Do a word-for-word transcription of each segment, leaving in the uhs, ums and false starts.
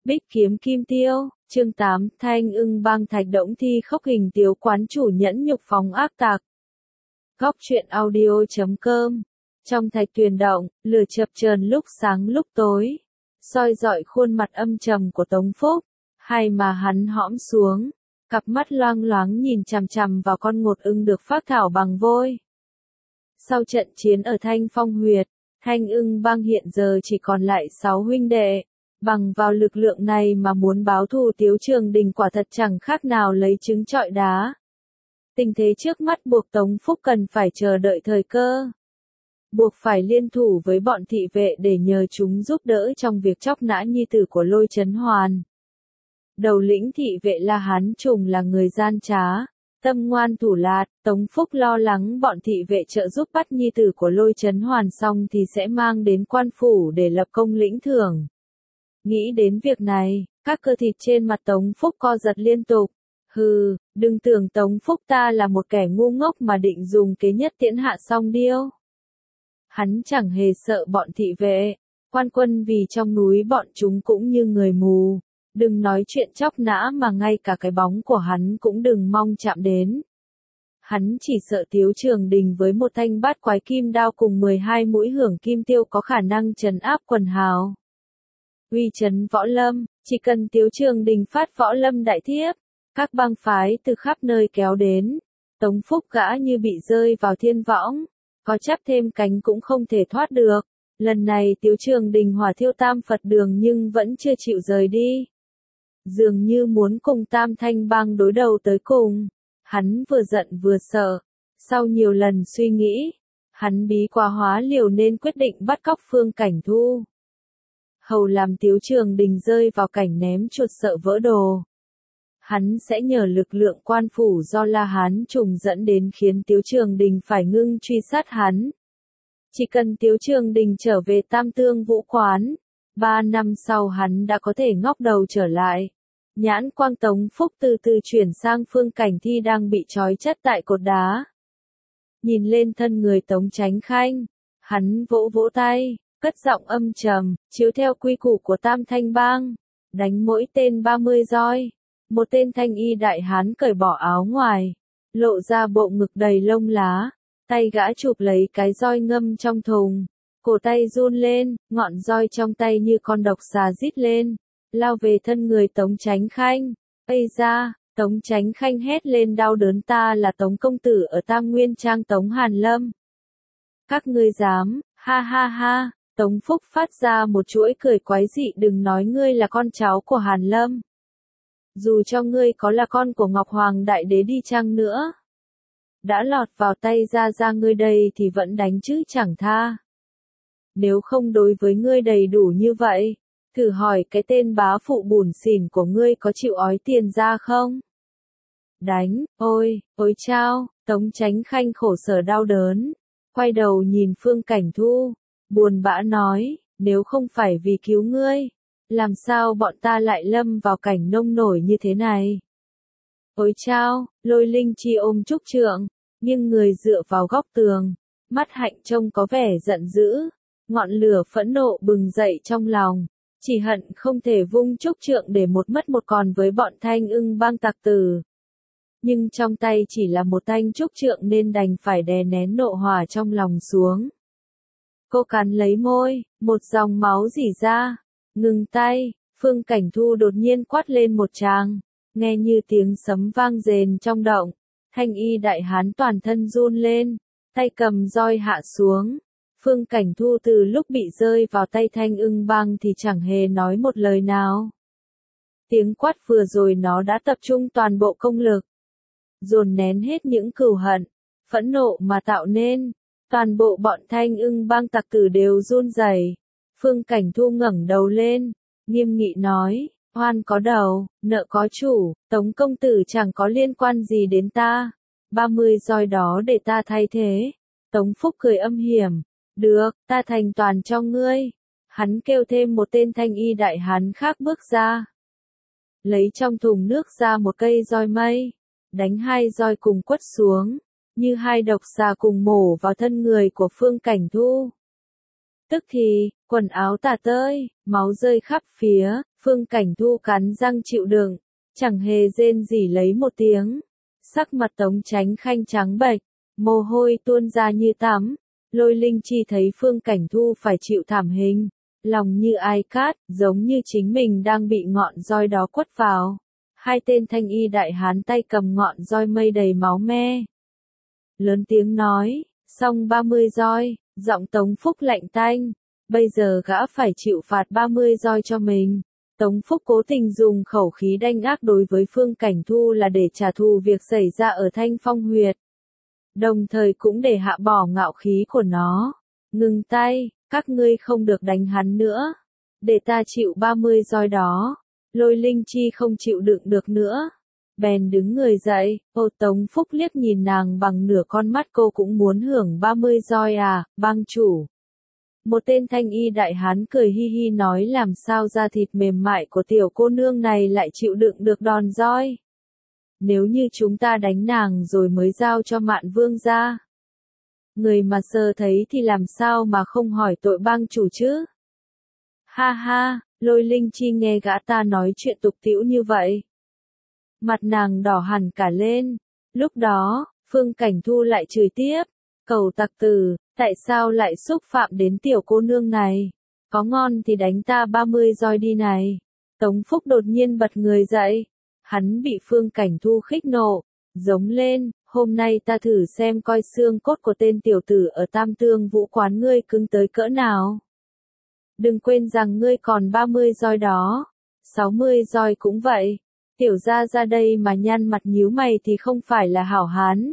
Bích kiếm kim tiêu, chương tám, Thanh Ưng Bang Thạch Đổng thi khốc hình tiếu quán chủ nhẫn nhục phóng ác tặc. Góc truyện audio chấm com. Trong thạch tuyền động, lửa chập chờn lúc sáng lúc tối, soi rọi khuôn mặt âm trầm của Tống Phúc, hay mà hắn hõm xuống, cặp mắt loang loáng nhìn chằm chằm vào con ngột ưng được phác thảo bằng vôi. Sau trận chiến ở Thanh Phong Huyệt, Thanh Ưng Bang hiện giờ chỉ còn lại sáu huynh đệ. Bằng vào lực lượng này mà muốn báo thù Tiếu Trường Đình quả thật chẳng khác nào lấy trứng trọi đá. Tình thế trước mắt buộc Tống Phúc cần phải chờ đợi thời cơ. Buộc phải liên thủ với bọn thị vệ để nhờ chúng giúp đỡ trong việc chóc nã nhi tử của Lôi Chấn Hoàn. Đầu lĩnh thị vệ La Hán Trùng là người gian trá, tâm ngoan thủ lạt, Tống Phúc lo lắng bọn thị vệ trợ giúp bắt nhi tử của Lôi Chấn Hoàn xong thì sẽ mang đến quan phủ để lập công lĩnh thưởng. Nghĩ đến việc này, các cơ thịt trên mặt Tống Phúc co giật liên tục. Hừ, đừng tưởng Tống Phúc ta là một kẻ ngu ngốc mà định dùng kế nhất tiễn hạ song điêu. Hắn chẳng hề sợ bọn thị vệ, quan quân vì trong núi bọn chúng cũng như người mù. Đừng nói chuyện chóc nã mà ngay cả cái bóng của hắn cũng đừng mong chạm đến. Hắn chỉ sợ Tiếu Trường Đình với một thanh bát quái kim đao cùng mười hai mũi hưởng kim tiêu có khả năng trấn áp quần hào. Uy chấn võ lâm, chỉ cần Tiếu Trường Đình phát võ lâm đại thiếp, các bang phái từ khắp nơi kéo đến, Tống Phúc gã như bị rơi vào thiên võng, có chắp thêm cánh cũng không thể thoát được. Lần này Tiếu Trường Đình hỏa thiêu Tam Phật đường nhưng vẫn chưa chịu rời đi. Dường như muốn cùng Tam Thanh Bang đối đầu tới cùng, hắn vừa giận vừa sợ, sau nhiều lần suy nghĩ, hắn bí quá hóa liều nên quyết định bắt cóc Phương Cảnh Thu. Hầu làm Tiếu Trường Đình rơi vào cảnh ném chuột sợ vỡ đồ. Hắn sẽ nhờ lực lượng quan phủ do La Hán Trùng dẫn đến khiến Tiếu Trường Đình phải ngưng truy sát hắn. Chỉ cần Tiếu Trường Đình trở về Tam Tương Vũ Quán, ba năm sau hắn đã có thể ngóc đầu trở lại. Nhãn quang Tống Phúc từ từ chuyển sang Phương Cảnh Thi đang bị trói chất tại cột đá. Nhìn lên thân người Tống Chánh Khanh, hắn vỗ vỗ tay, cất giọng âm trầm, chiếu theo quy củ của Tam Thanh Bang, đánh mỗi tên ba mươi roi. Một tên thanh y đại hán cởi bỏ áo ngoài, lộ ra bộ ngực đầy lông lá, tay gã chụp lấy cái roi ngâm trong thùng, cổ tay run lên, ngọn roi trong tay như con độc xà rít lên, lao về thân người Tống Chánh Khanh. Ây da, Tống Chánh Khanh hét lên đau đớn, ta là Tống công tử ở Tam Nguyên Trang Tống Hàn Lâm. Các ngươi dám, ha ha ha, Tống Phúc phát ra một chuỗi cười quái dị, đừng nói ngươi là con cháu của Hàn Lâm. Dù cho ngươi có là con của Ngọc Hoàng Đại Đế đi chăng nữa, đã lọt vào tay ra ra ngươi đây thì vẫn đánh chứ chẳng tha. Nếu không đối với ngươi đầy đủ như vậy, thử hỏi cái tên bá phụ bủn xỉn của ngươi có chịu ói tiền ra không? Đánh, ôi, ôi chao, Tống Chánh Khanh khổ sở đau đớn, quay đầu nhìn Phương Cảnh Thu, buồn bã nói, nếu không phải vì cứu ngươi, làm sao bọn ta lại lâm vào cảnh nông nổi như thế này? Ôi chao, Lôi Linh Chi ôm Trúc Trượng, nhưng người dựa vào góc tường, mắt hạnh trông có vẻ giận dữ, ngọn lửa phẫn nộ bừng dậy trong lòng, chỉ hận không thể vung Trúc Trượng để một mất một còn với bọn Thanh Ưng Bang tặc tử. Nhưng trong tay chỉ là một thanh Trúc Trượng nên đành phải đè nén nộ hỏa trong lòng xuống. Cô cắn lấy môi, một dòng máu rỉ ra. Ngừng tay, Phương Cảnh Thu đột nhiên quát lên một tràng, nghe như tiếng sấm vang rền trong động, thanh y đại hán toàn thân run lên, tay cầm roi hạ xuống. Phương Cảnh Thu từ lúc bị rơi vào tay Thanh Ưng Bang thì chẳng hề nói một lời nào. Tiếng quát vừa rồi nó đã tập trung toàn bộ công lực, dồn nén hết những cừu hận, phẫn nộ mà tạo nên, toàn bộ bọn Thanh Ưng Bang tặc tử đều run rẩy. Phương Cảnh Thu ngẩng đầu lên, nghiêm nghị nói, oan có đầu, nợ có chủ, Tống công tử chẳng có liên quan gì đến ta, ba mươi roi đó để ta thay thế. Tống Phúc cười âm hiểm, được, ta thành toàn cho ngươi. Hắn kêu thêm một tên thanh y đại hán khác bước ra, lấy trong thùng nước ra một cây roi mây, đánh hai roi cùng quất xuống, như hai độc xà cùng mổ vào thân người của Phương Cảnh Thu. Tức thì, quần áo tả tơi, máu rơi khắp phía, Phương Cảnh Thu cắn răng chịu đựng, chẳng hề rên rỉ lấy một tiếng. Sắc mặt Tống Chánh Khanh trắng bệch, mồ hôi tuôn ra như tắm. Lôi Linh Chi thấy Phương Cảnh Thu phải chịu thảm hình, lòng như ai cát, giống như chính mình đang bị ngọn roi đó quất vào. Hai tên thanh y đại hán tay cầm ngọn roi mây đầy máu me. Lớn tiếng nói, xong ba mươi roi, giọng Tống Phúc lạnh tanh, bây giờ gã phải chịu phạt ba mươi roi cho mình. Tống Phúc cố tình dùng khẩu khí đanh ác đối với Phương Cảnh Thu là để trả thù việc xảy ra ở Thanh Phong Huyệt. Đồng thời cũng để hạ bỏ ngạo khí của nó. Ngừng tay, các ngươi không được đánh hắn nữa. Để ta chịu ba mươi roi đó. Lôi Linh Chi không chịu đựng được nữa. Bèn đứng người dậy, ô Tống Phúc liếc nhìn nàng bằng nửa con mắt, cô cũng muốn hưởng ba mươi roi à, bang chủ. Một tên thanh y đại hán cười hi hi nói, làm sao da thịt mềm mại của tiểu cô nương này lại chịu đựng được đòn roi. Nếu như chúng ta đánh nàng rồi mới giao cho Mạn Vương ra. Người mà sờ thấy thì làm sao mà không hỏi tội bang chủ chứ? Ha ha, Lôi Linh Chi nghe gã ta nói chuyện tục tĩu như vậy. Mặt nàng đỏ hẳn cả lên. Lúc đó, Phương Cảnh Thu lại chửi tiếp. Cẩu tặc tử, tại sao lại xúc phạm đến tiểu cô nương này? Có ngon thì đánh ta ba mươi roi đi này. Tống Phúc đột nhiên bật người dậy. Hắn bị Phương Cảnh Thu khích nộ, giống lên, hôm nay ta thử xem coi xương cốt của tên tiểu tử ở Tam Tương Vũ quán ngươi cứng tới cỡ nào. Đừng quên rằng ngươi còn ba mươi roi đó, sáu mươi roi cũng vậy. Tiểu gia ra đây mà nhăn mặt nhíu mày thì không phải là hảo hán.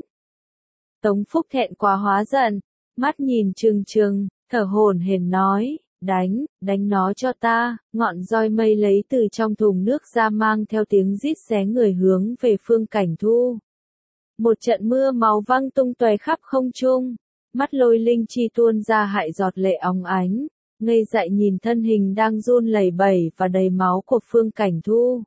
Tống Phúc thẹn quá hóa giận, mắt nhìn trừng trừng, thở hổn hển nói, đánh, đánh nó cho ta. Ngọn roi mây lấy từ trong thùng nước ra mang theo tiếng rít xé người hướng về Phương Cảnh Thu. Một trận mưa máu văng tung tóe khắp không trung, mắt Lôi Linh Chi tuôn ra hại giọt lệ óng ánh, ngây dại nhìn thân hình đang run lẩy bẩy và đầy máu của Phương Cảnh Thu.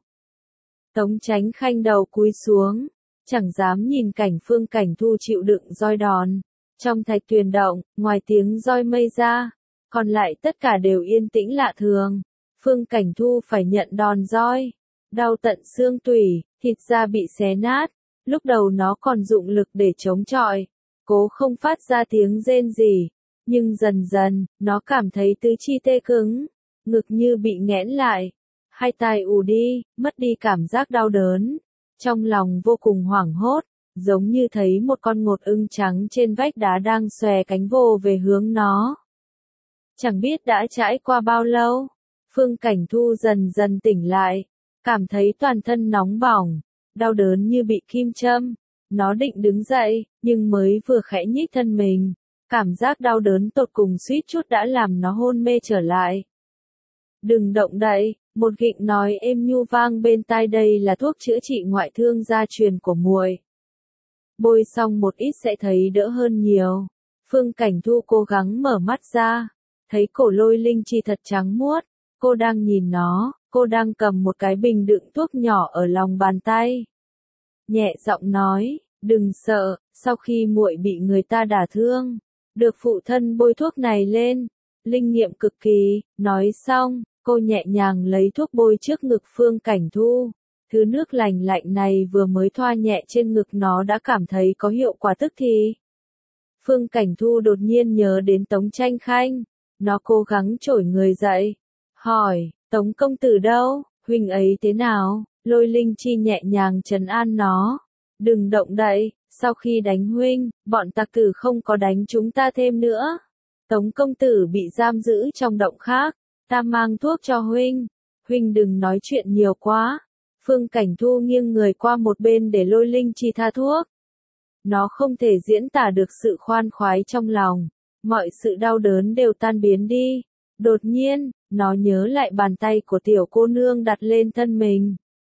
Tống Chánh Khanh đầu cúi xuống, chẳng dám nhìn cảnh Phương Cảnh Thu chịu đựng roi đòn. Trong thạch tuyền động, ngoài tiếng roi mây ra, còn lại tất cả đều yên tĩnh lạ thường. Phương Cảnh Thu phải nhận đòn roi, đau tận xương tủy, thịt da bị xé nát. Lúc đầu nó còn dụng lực để chống chọi, cố không phát ra tiếng rên gì, nhưng dần dần, nó cảm thấy tứ chi tê cứng, ngực như bị nghẽn lại, hai tai ù đi, mất đi cảm giác đau đớn. Trong lòng vô cùng hoảng hốt, giống như thấy một con ngột ưng trắng trên vách đá đang xòe cánh vồ về hướng nó. Chẳng biết đã trải qua bao lâu, Phương Cảnh Thu dần dần tỉnh lại, cảm thấy toàn thân nóng bỏng, đau đớn như bị kim châm. Nó định đứng dậy, nhưng mới vừa khẽ nhích thân mình, cảm giác đau đớn tột cùng suýt chút đã làm nó hôn mê trở lại. Đừng động đậy, một gịnh nói êm nhu vang bên tai, đây là thuốc chữa trị ngoại thương gia truyền của muội. Bôi xong một ít sẽ thấy đỡ hơn nhiều. Phương Cảnh Thu cố gắng mở mắt ra, thấy cổ Lôi Linh Chi thật trắng muốt, cô đang nhìn nó, cô đang cầm một cái bình đựng thuốc nhỏ ở lòng bàn tay. Nhẹ giọng nói, đừng sợ, sau khi muội bị người ta đả thương, được phụ thân bôi thuốc này lên, linh nghiệm cực kỳ. Nói xong, cô nhẹ nhàng lấy thuốc bôi trước ngực Phương Cảnh Thu. Thứ nước lành lạnh này vừa mới thoa nhẹ trên ngực nó đã cảm thấy có hiệu quả tức thì. Phương Cảnh Thu đột nhiên nhớ đến Tống Chánh Khanh, nó cố gắng trỗi người dậy, hỏi, Tống công tử đâu, huynh ấy thế nào? Lôi Linh Chi nhẹ nhàng trấn an nó, đừng động đậy, sau khi đánh huynh, bọn tặc tử không có đánh chúng ta thêm nữa. Tống công tử bị giam giữ trong động khác, ta mang thuốc cho huynh, huynh đừng nói chuyện nhiều quá. Phương Cảnh Thu nghiêng người qua một bên để Lôi Linh Chi tha thuốc. Nó không thể diễn tả được sự khoan khoái trong lòng, mọi sự đau đớn đều tan biến đi. Đột nhiên, nó nhớ lại bàn tay của tiểu cô nương đặt lên thân mình.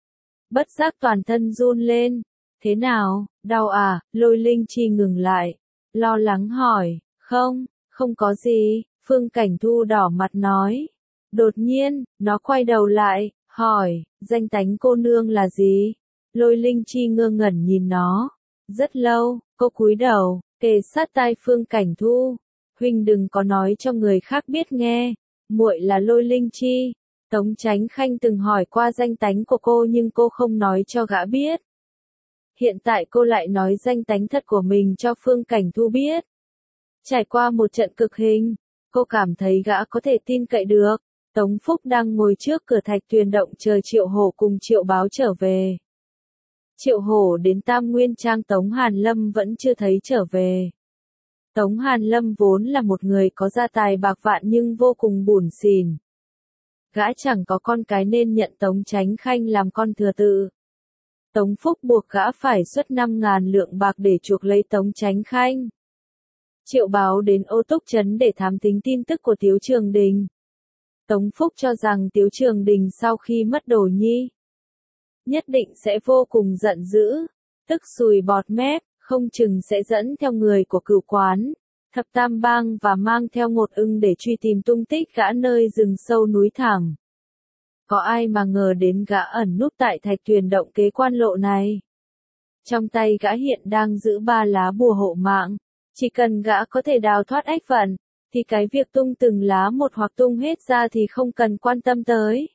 Bất giác toàn thân run lên. Thế nào, đau à? Lôi Linh Chi ngừng lại, lo lắng hỏi. Không, không có gì, Phương Cảnh Thu đỏ mặt nói. Đột nhiên, nó quay đầu lại, hỏi, danh tánh cô nương là gì? Lôi Linh Chi ngơ ngẩn nhìn nó. Rất lâu, cô cúi đầu, kề sát tai Phương Cảnh Thu. Huynh đừng có nói cho người khác biết nghe, muội là Lôi Linh Chi. Tống Chánh Khanh từng hỏi qua danh tánh của cô nhưng cô không nói cho gã biết. Hiện tại cô lại nói danh tánh thật của mình cho Phương Cảnh Thu biết. Trải qua một trận cực hình, cô cảm thấy gã có thể tin cậy được. Tống Phúc đang ngồi trước cửa Thạch Tuyền Động chờ Triệu Hổ cùng Triệu Báo trở về. Triệu Hổ đến Tam Nguyên Trang Tống Hàn Lâm vẫn chưa thấy trở về. Tống Hàn Lâm vốn là một người có gia tài bạc vạn nhưng vô cùng bủn xỉn. Gã chẳng có con cái nên nhận Tống Chánh Khanh làm con thừa tự. Tống Phúc buộc gã phải xuất năm ngàn lượng bạc để chuộc lấy Tống Chánh Khanh. Triệu Báo đến Ô Túc Trấn để thám thính tin tức của Tiếu Trường Đình. Tống Phúc cho rằng Tiếu Trường Đình sau khi mất Đồ Nhi, nhất định sẽ vô cùng giận dữ, tức sùi bọt mép, không chừng sẽ dẫn theo người của Cửu Quán, Thập Tam Bang và mang theo Ngột Ưng để truy tìm tung tích gã nơi rừng sâu núi thẳm. Có ai mà ngờ đến gã ẩn núp tại Thạch Tuyền Động kế quan lộ này. Trong tay gã hiện đang giữ ba lá bùa hộ mạng, chỉ cần gã có thể đào thoát ách vận, thì cái việc tung từng lá một hoặc tung hết ra thì không cần quan tâm tới.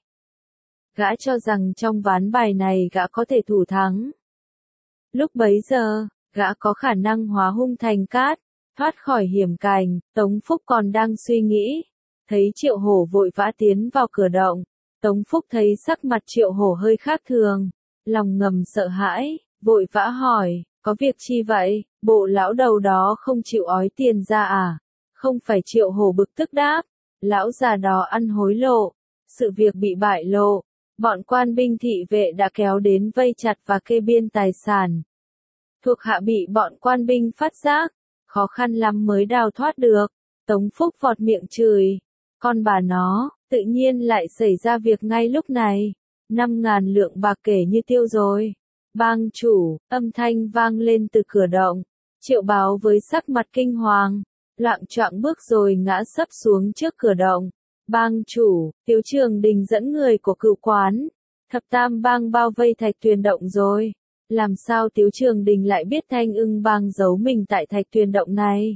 Gã cho rằng trong ván bài này gã có thể thủ thắng. Lúc bấy giờ, gã có khả năng hóa hung thành cát, thoát khỏi hiểm cảnh. Tống Phúc còn đang suy nghĩ, thấy Triệu Hổ vội vã tiến vào cửa động. Tống Phúc thấy sắc mặt Triệu Hổ hơi khác thường, lòng ngầm sợ hãi, vội vã hỏi, có việc chi vậy, bộ lão đầu đó không chịu ói tiền ra à? Không phải. Triệu Hổ bực tức đáp, lão già đó ăn hối lộ, sự việc bị bại lộ, bọn quan binh thị vệ đã kéo đến vây chặt và kê biên tài sản. Thuộc hạ bị bọn quan binh phát giác, khó khăn lắm mới đào thoát được. Tống Phúc vọt miệng chửi, con bà nó, tự nhiên lại xảy ra việc ngay lúc này. Năm ngàn lượng bạc kể như tiêu rồi. Bang chủ, âm thanh vang lên từ cửa động. Triệu Báo với sắc mặt kinh hoàng, loạng choạng bước rồi ngã sấp xuống trước cửa động. Bang chủ, Tiếu Trường Đình dẫn người của Cửu Quán, Thập Tam Bang bao vây Thạch Tuyền Động rồi. Làm sao Tiếu Trường Đình lại biết Thanh Ưng Bang giấu mình tại Thạch Tuyền Động này?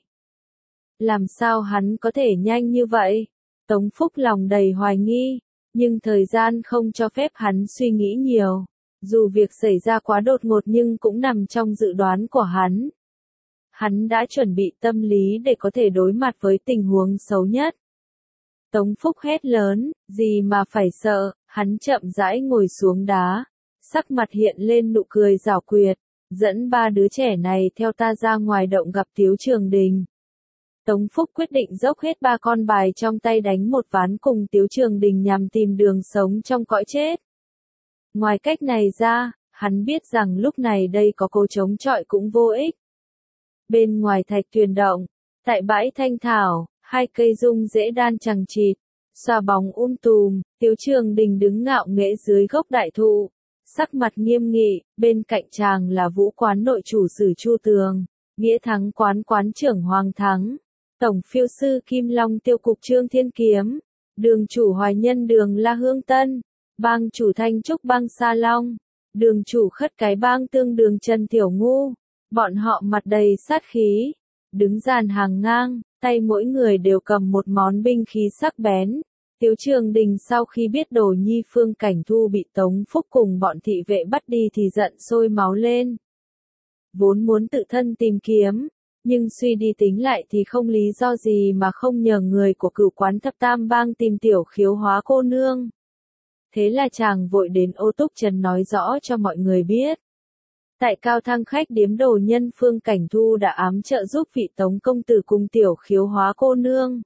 Làm sao hắn có thể nhanh như vậy? Tống Phúc lòng đầy hoài nghi, nhưng thời gian không cho phép hắn suy nghĩ nhiều. Dù việc xảy ra quá đột ngột nhưng cũng nằm trong dự đoán của hắn. Hắn đã chuẩn bị tâm lý để có thể đối mặt với tình huống xấu nhất. Tống Phúc hét lớn, gì mà phải sợ, hắn chậm rãi ngồi xuống đá, sắc mặt hiện lên nụ cười giảo quyệt, dẫn ba đứa trẻ này theo ta ra ngoài động gặp Tiếu Trường Đình. Tống Phúc quyết định dốc hết ba con bài trong tay đánh một ván cùng Tiếu Trường Đình nhằm tìm đường sống trong cõi chết. Ngoài cách này ra, hắn biết rằng lúc này đây có cố chống chọi cũng vô ích. Bên ngoài Thạch Tuyền Động, tại bãi thanh thảo, hai cây rung rễ đan chằng chịt, xòa bóng um tùm, Tiếu Trường Đình đứng ngạo nghễ dưới gốc đại thụ, sắc mặt nghiêm nghị, bên cạnh chàng là Vũ Quán nội chủ Sử Chu Tường, Nghĩa Thắng quán quán trưởng Hoàng Thắng, tổng phiêu sư Kim Long tiêu cục Trương Thiên Kiếm, đường chủ Hoài Nhân đường La Hương Tân, bang chủ Thanh Trúc bang Sa Long, đường chủ Khất Cái bang Tương đường Trần Tiểu Ngu. Bọn họ mặt đầy sát khí, đứng dàn hàng ngang, tay mỗi người đều cầm một món binh khí sắc bén. Tiếu Trường Đình sau khi biết Đồ Nhi Phương Cảnh Thu bị Tống Phúc cùng bọn thị vệ bắt đi thì giận sôi máu lên. Vốn muốn tự thân tìm kiếm, nhưng suy đi tính lại thì không lý do gì mà không nhờ người của Cửu Quán Thập Tam Bang tìm Tiểu Khiếu Hóa cô nương. Thế là chàng vội đến Ô Túc Trấn nói rõ cho mọi người biết. Tại Cao Thăng khách điếm Đồ Nhân Phương Cảnh Thu đã ám trợ giúp vị Tống công tử cùng Tiểu Khiếu Hóa cô nương.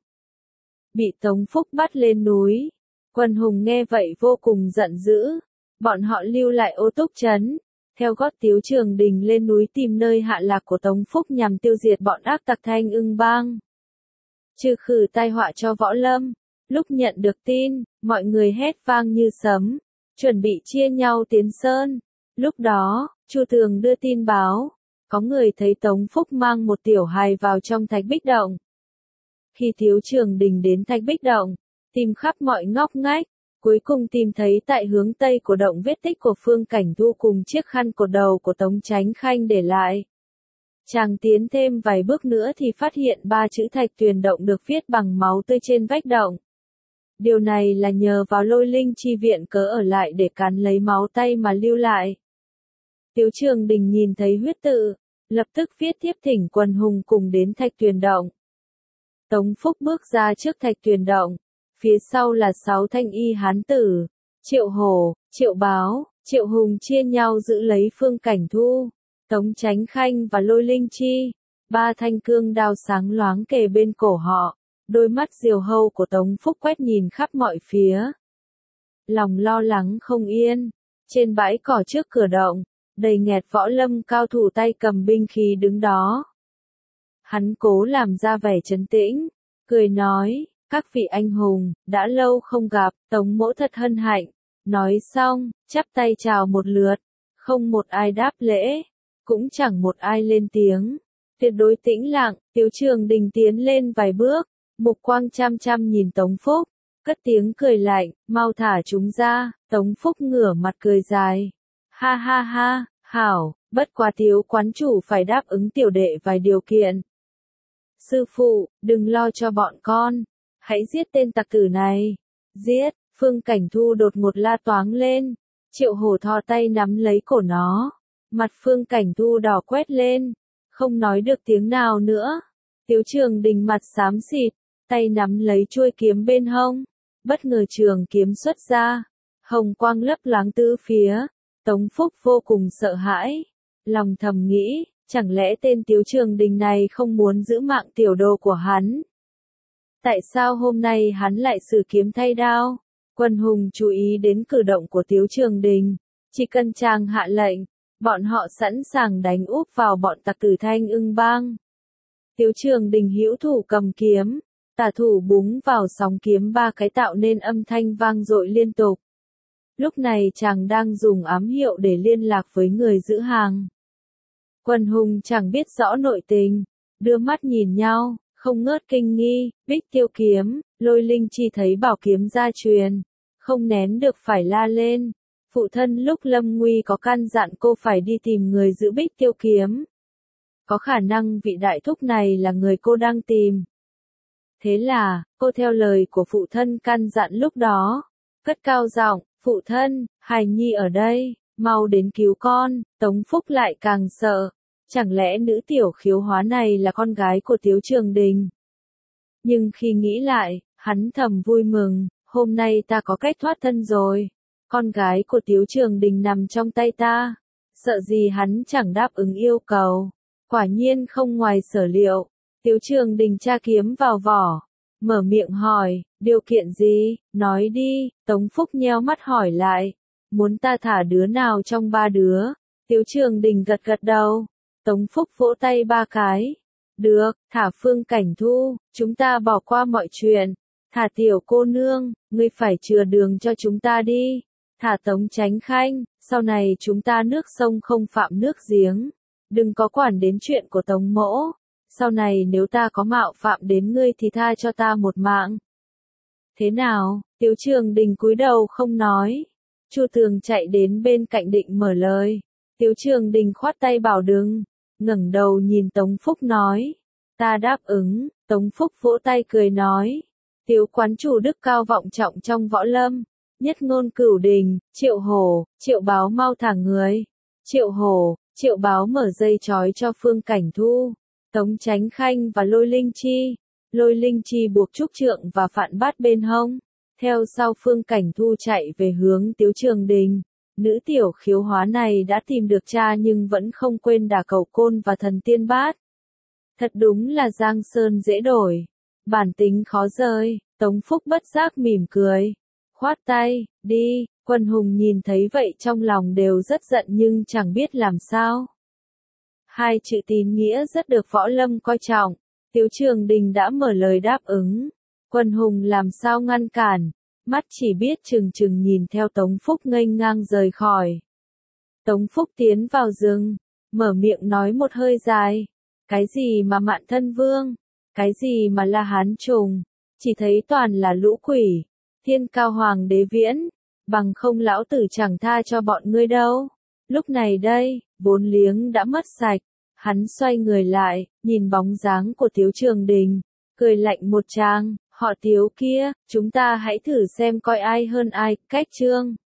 Bị Tống Phúc bắt lên núi. Quần hùng nghe vậy vô cùng giận dữ. Bọn họ lưu lại Ô Túc Trấn, theo gót Tiếu Trường Đình lên núi tìm nơi hạ lạc của Tống Phúc nhằm tiêu diệt bọn ác tặc Thanh Ưng Bang. Trừ khử tai họa cho võ lâm. Lúc nhận được tin, mọi người hét vang như sấm, chuẩn bị chia nhau tiến sơn. Lúc đó, Chu Tường đưa tin báo, có người thấy Tống Phúc mang một tiểu hài vào trong Thạch Bích Động. Khi Tiếu Trường Đình đến Thạch Bích Động, tìm khắp mọi ngóc ngách, cuối cùng tìm thấy tại hướng tây của động vết tích của Phương Cảnh Thu cùng chiếc khăn cột đầu của Tống Chánh Khanh để lại. Chàng tiến thêm vài bước nữa thì phát hiện ba chữ Thạch Tuyền Động được viết bằng máu tươi trên vách động. Điều này là nhờ vào Lôi Linh Chi viện cớ ở lại để cắn lấy máu tay mà lưu lại. Tiếu Trường Đình nhìn thấy huyết tự, lập tức viết tiếp thỉnh quần hùng cùng đến Thạch Tuyền Động. Tống Phúc bước ra trước Thạch Tuyền Động, phía sau là sáu thanh y hán tử, Triệu Hổ, Triệu Báo, Triệu Hùng chia nhau giữ lấy Phương Cảnh Thu, Tống Chánh Khanh và Lôi Linh Chi, ba thanh cương đao sáng loáng kề bên cổ họ, đôi mắt diều hâu của Tống Phúc quét nhìn khắp mọi phía. Lòng lo lắng không yên, trên bãi cỏ trước cửa động, đầy nghẹt võ lâm cao thủ tay cầm binh khí đứng đó. Hắn cố làm ra vẻ trấn tĩnh, cười nói, các vị anh hùng, đã lâu không gặp, Tống mỗ thật hân hạnh. Nói xong, chắp tay chào một lượt, không một ai đáp lễ, cũng chẳng một ai lên tiếng. Tuyệt đối tĩnh lặng, Tiếu Trường Đình tiến lên vài bước, mục quang chăm chăm nhìn Tống Phúc, cất tiếng cười lạnh, mau thả chúng ra. Tống Phúc ngửa mặt cười dài. Ha ha ha, hảo, bất quá Tiếu quán chủ phải đáp ứng tiểu đệ vài điều kiện. Sư phụ, đừng lo cho bọn con, hãy giết tên tặc tử này. Giết, Phương Cảnh Thu đột ngột la toáng lên, Triệu Hổ thò tay nắm lấy cổ nó. Mặt Phương Cảnh Thu đỏ quét lên, không nói được tiếng nào nữa. Tiếu Trường Đình mặt xám xịt, tay nắm lấy chuôi kiếm bên hông, bất ngờ trường kiếm xuất ra, hồng quang lấp láng tứ phía. Tống Phúc vô cùng sợ hãi, lòng thầm nghĩ, chẳng lẽ tên Tiếu Trường Đình này không muốn giữ mạng tiểu đồ của hắn? Tại sao hôm nay hắn lại sử kiếm thay đao? Quần hùng chú ý đến cử động của Tiếu Trường Đình, chỉ cần chàng hạ lệnh, bọn họ sẵn sàng đánh úp vào bọn tặc tử Thanh Ưng Bang. Tiếu Trường Đình hữu thủ cầm kiếm, tả thủ búng vào sóng kiếm ba cái tạo nên âm thanh vang dội liên tục. Lúc này chàng đang dùng ám hiệu để liên lạc với người giữ hàng. Quần hùng chẳng biết rõ nội tình, đưa mắt nhìn nhau, không ngớt kinh nghi. Bích Tiêu kiếm, Lôi Linh Chi thấy bảo kiếm gia truyền, không nén được phải la lên. Phụ thân lúc lâm nguy có căn dặn cô phải đi tìm người giữ Bích Tiêu kiếm. Có khả năng vị đại thúc này là người cô đang tìm. Thế là, cô theo lời của phụ thân căn dặn lúc đó, cất cao giọng, phụ thân, hài nhi ở đây, mau đến cứu con. Tống Phúc lại càng sợ, chẳng lẽ nữ tiểu khiếu hóa này là con gái của Tiếu Trường Đình? Nhưng khi nghĩ lại, hắn thầm vui mừng, hôm nay ta có cách thoát thân rồi, con gái của Tiếu Trường Đình nằm trong tay ta, sợ gì hắn chẳng đáp ứng yêu cầu. Quả nhiên không ngoài sở liệu, Tiếu Trường Đình tra kiếm vào vỏ, mở miệng hỏi, điều kiện gì, nói đi. Tống Phúc nheo mắt hỏi lại, muốn ta thả đứa nào trong ba đứa? Tiếu Trường Đình gật gật đầu, Tống Phúc vỗ tay ba cái, được, thả Phương Cảnh Thu, chúng ta bỏ qua mọi chuyện, thả tiểu cô nương, ngươi phải chừa đường cho chúng ta đi, thả Tống Chánh Khanh, sau này chúng ta nước sông không phạm nước giếng, đừng có quản đến chuyện của Tống mỗ. Sau này nếu ta có mạo phạm đến ngươi thì tha cho ta một mạng. Thế nào? Tiếu Trường Đình cúi đầu không nói. Chu Tường chạy đến bên cạnh định mở lời. Tiếu Trường Đình khoát tay bảo đừng, ngẩng đầu nhìn Tống Phúc nói, ta đáp ứng. Tống Phúc vỗ tay cười nói, Tiếu quán chủ đức cao vọng trọng trong võ lâm, nhất ngôn cửu đình. Triệu Hổ, Triệu Báo mau thả người. Triệu Hổ, Triệu Báo mở dây trói cho Phương Cảnh Thu, Tống Chánh Khanh và Lôi Linh Chi. Lôi Linh Chi buộc trúc trượng và phạn bát bên hông, theo sau Phương Cảnh Thu chạy về hướng Tiếu Trường Đình. Nữ tiểu khiếu hóa này đã tìm được cha nhưng vẫn không quên đả cầu côn và thần tiên bát. Thật đúng là giang sơn dễ đổi, bản tính khó rơi. Tống Phúc bất giác mỉm cười, khoát tay, đi. Quần hùng nhìn thấy vậy trong lòng đều rất giận nhưng chẳng biết làm sao. Hai chữ tín nghĩa rất được võ lâm coi trọng. Tiếu Trường Đình đã mở lời đáp ứng, quần hùng làm sao ngăn cản, mắt chỉ biết trừng trừng nhìn theo Tống Phúc nghênh ngang rời khỏi. Tống Phúc tiến vào rừng, mở miệng nói một hơi dài, cái gì mà Mạn Thân Vương, cái gì mà La Hán Trùng, chỉ thấy toàn là lũ quỷ. Thiên Cao Hoàng đế viễn, bằng không lão tử chẳng tha cho bọn ngươi đâu. Lúc này đây, vốn liếng đã mất sạch. Hắn xoay người lại, nhìn bóng dáng của Tiếu Trường Đình, cười lạnh một tràng, Họ Tiếu kia, chúng ta hãy thử xem coi ai hơn ai, cách chương.